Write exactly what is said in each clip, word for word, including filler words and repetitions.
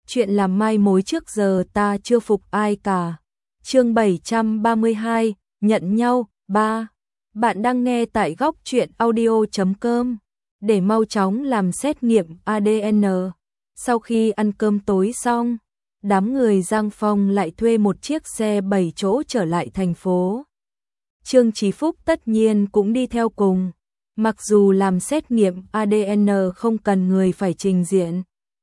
chuyện làm mai mối trước giờ ta chưa phục ai cả. Chương bảy trăm ba mươi hai, nhận nhau. Ba. Bạn đang nghe tại góc truyện audio chấm com. Để mau chóng làm xét nghiệm a đê en. Sau khi ăn cơm tối xong, đám người Giang Phong lại thuê một chiếc xe bảy chỗ trở lại thành phố. Trương Chí Phúc tất nhiên cũng đi theo cùng. Mặc dù làm xét nghiệm a đê en không cần người phải trình diện,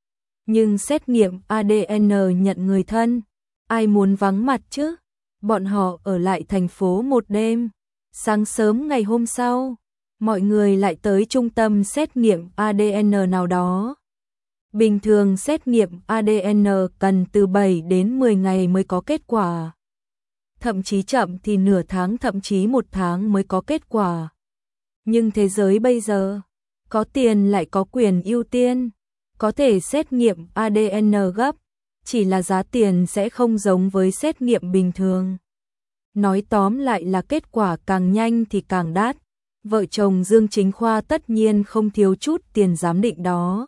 nhưng xét nghiệm a đê en nhận người thân, ai muốn vắng mặt chứ? Bọn họ ở lại thành phố một đêm. Sáng sớm ngày hôm sau, mọi người lại tới trung tâm xét nghiệm a đê en nào đó. Bình thường xét nghiệm a đê en cần từ bảy đến mười ngày mới có kết quả. Thậm chí chậm thì nửa tháng, thậm chí một tháng mới có kết quả. Nhưng thế giới bây giờ, có tiền lại có quyền ưu tiên, có thể xét nghiệm a đê en gấp, chỉ là giá tiền sẽ không giống với xét nghiệm bình thường. Nói tóm lại là kết quả càng nhanh thì càng đắt. Vợ chồng Dương Chính Khoa tất nhiên không thiếu chút tiền giám định đó.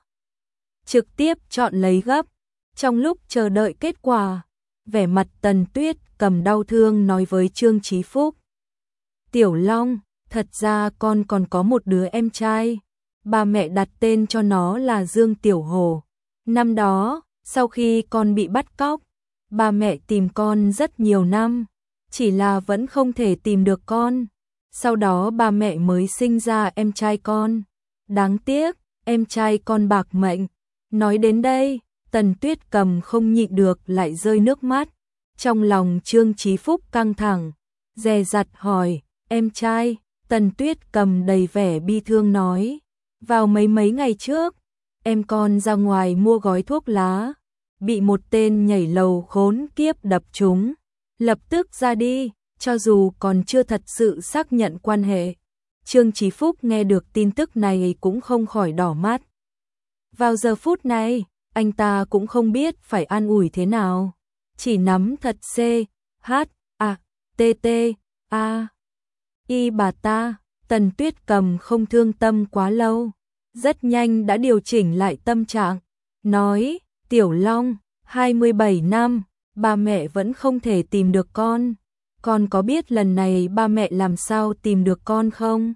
Trực tiếp chọn lấy gấp. Trong lúc chờ đợi kết quả, vẻ mặt Tần Tuyết cầm đau thương nói với Trương Chí Phúc: "Tiểu Long, thật ra con còn có một đứa em trai. Ba mẹ đặt tên cho nó là Dương Tiểu Hổ. Năm đó, sau khi con bị bắt cóc, ba mẹ tìm con rất nhiều năm, chỉ là vẫn không thể tìm được con. Sau đó ba mẹ mới sinh ra em trai con. Đáng tiếc, em trai con bạc mệnh." Nói đến đây, Tần Tuyết cầm không nhịn được lại rơi nước mắt. Trong lòng Trương Chí Phúc căng thẳng, dè dặt hỏi: "Em trai?" Tần Tuyết cầm đầy vẻ bi thương nói: "Vào mấy mấy ngày trước, em con ra ngoài mua gói thuốc lá, bị một tên nhảy lầu khốn kiếp đập trúng, lập tức ra đi, cho dù còn chưa thật sự xác nhận quan hệ." Trương Chí Phúc nghe được tin tức này cũng không khỏi đỏ mắt. Vào giờ phút này, anh ta cũng không biết phải an ủi thế nào, chỉ nắm thật C, H, A, T, T, A, Y bà ta. Tần Tuyết cầm không thương tâm quá lâu, rất nhanh đã điều chỉnh lại tâm trạng, nói: "Tiểu Long, hai mươi bảy năm, ba mẹ vẫn không thể tìm được con. Con có biết lần này ba mẹ làm sao tìm được con không?"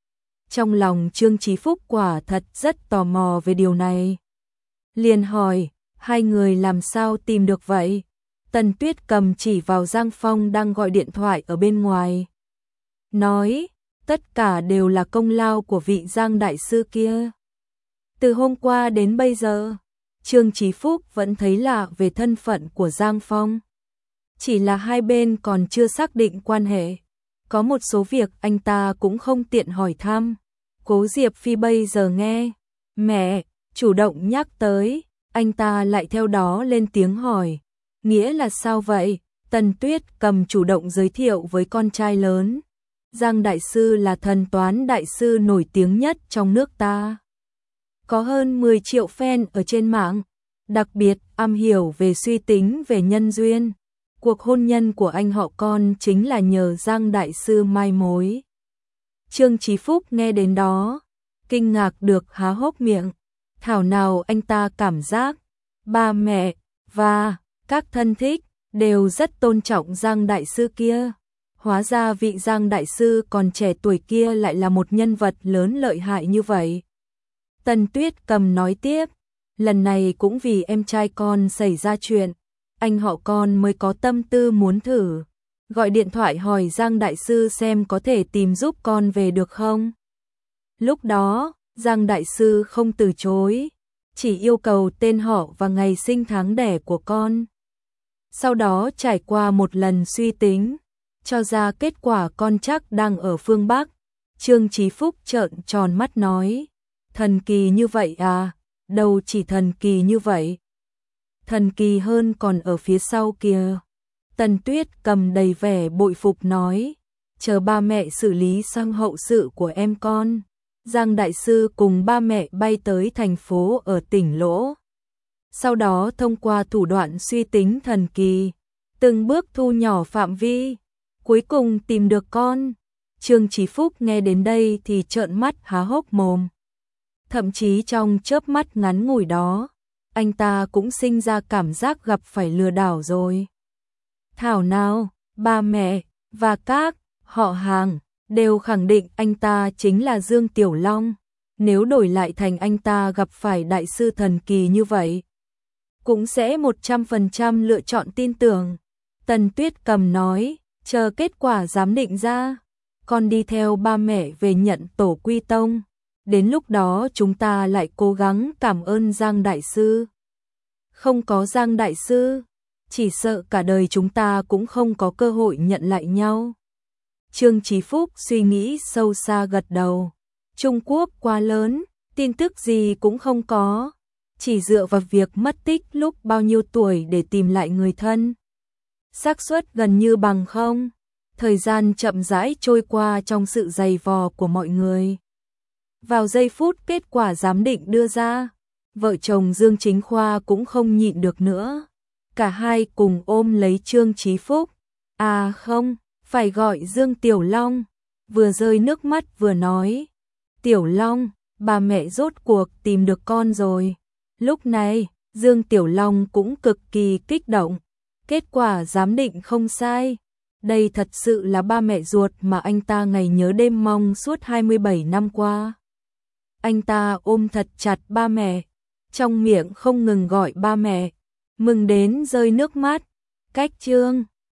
Trong lòng Trương Chí Phúc quả thật rất tò mò về điều này. Liền hỏi: "Hai người làm sao tìm được vậy?" Tần Tuyết cầm chỉ vào Giang Phong đang gọi điện thoại ở bên ngoài, nói: "Tất cả đều là công lao của vị Giang đại sư kia. Từ hôm qua đến bây giờ, Trương Chí Phúc vẫn thấy lạ về thân phận của Giang Phong. Chỉ là hai bên còn chưa xác định quan hệ. Có một số việc anh ta cũng không tiện hỏi thăm." Cố Diệp Phi bây giờ nghe mẹ chủ động nhắc tới, anh ta lại theo đó lên tiếng hỏi: "Nghĩa là sao vậy?" Tần Tuyết cầm chủ động giới thiệu với con trai lớn: "Giang đại sư là thần toán đại sư nổi tiếng nhất trong nước ta. Có hơn mười triệu fan ở trên mạng, đặc biệt am hiểu về suy tính về nhân duyên. Cuộc hôn nhân của anh họ con chính là nhờ Giang đại sư mai mối." Trương Chí Phúc nghe đến đó, kinh ngạc được há hốc miệng. Thảo nào anh ta cảm giác ba mẹ và các thân thích đều rất tôn trọng Giang đại sư kia. Hóa ra vị Giang đại sư còn trẻ tuổi kia lại là một nhân vật lớn lợi hại như vậy. Tần Tuyết cầm nói tiếp: "Lần này cũng vì em trai con xảy ra chuyện, anh họ con mới có tâm tư muốn thử gọi điện thoại hỏi Giang đại sư xem có thể tìm giúp con về được không. Lúc đó, Giang đại sư không từ chối, chỉ yêu cầu tên họ và ngày sinh tháng đẻ của con. Sau đó trải qua một lần suy tính, cho ra kết quả con chắc đang ở phương Bắc." Trương Chí Phúc trợn tròn mắt nói: "Thần kỳ như vậy à?" "Đâu chỉ thần kỳ như vậy, thần kỳ hơn còn ở phía sau kìa." Tần Tuyết cầm đầy vẻ bội phục nói: "Chờ ba mẹ xử lý xong hậu sự của em con, Giang đại sư cùng ba mẹ bay tới thành phố ở tỉnh Lỗ. Sau đó thông qua thủ đoạn suy tính thần kỳ, từng bước thu nhỏ phạm vi, cuối cùng tìm được con." Trương Chí Phúc nghe đến đây thì trợn mắt há hốc mồm. Thậm chí trong chớp mắt ngắn ngủi đó, anh ta cũng sinh ra cảm giác gặp phải lừa đảo rồi. Thảo nào, ba mẹ và các họ hàng đều khẳng định anh ta chính là Dương Tiểu Long. Nếu đổi lại thành anh ta gặp phải đại sư thần kỳ như vậy, cũng sẽ một trăm phần trăm lựa chọn tin tưởng. Tần Tuyết Cầm nói, chờ kết quả giám định ra, con đi theo ba mẹ về nhận tổ quy tông. Đến lúc đó chúng ta lại cố gắng cảm ơn Giang Đại Sư. Không có Giang Đại Sư, chỉ sợ cả đời chúng ta cũng không có cơ hội nhận lại nhau. Trương Chí Phúc suy nghĩ sâu xa gật đầu. Trung Quốc quá lớn, tin tức gì cũng không có. Chỉ dựa vào việc mất tích lúc bao nhiêu tuổi để tìm lại người thân, xác suất gần như bằng không. Thời gian chậm rãi trôi qua trong sự dày vò của mọi người. Vào giây phút kết quả giám định đưa ra, vợ chồng Dương Chính Khoa cũng không nhịn được nữa. Cả hai cùng ôm lấy Trương Chí Phúc. À không, phải gọi Dương Tiểu Long. Vừa rơi nước mắt vừa nói, Tiểu Long, bà mẹ rốt cuộc tìm được con rồi. Lúc này, Dương Tiểu Long cũng cực kỳ kích động. Kết quả giám định không sai. Đây thật sự là ba mẹ ruột mà anh ta ngày nhớ đêm mong suốt hai mươi bảy năm qua. Anh ta ôm thật chặt ba mẹ, trong miệng không ngừng gọi ba mẹ, mừng đến rơi nước mắt. Cách Trương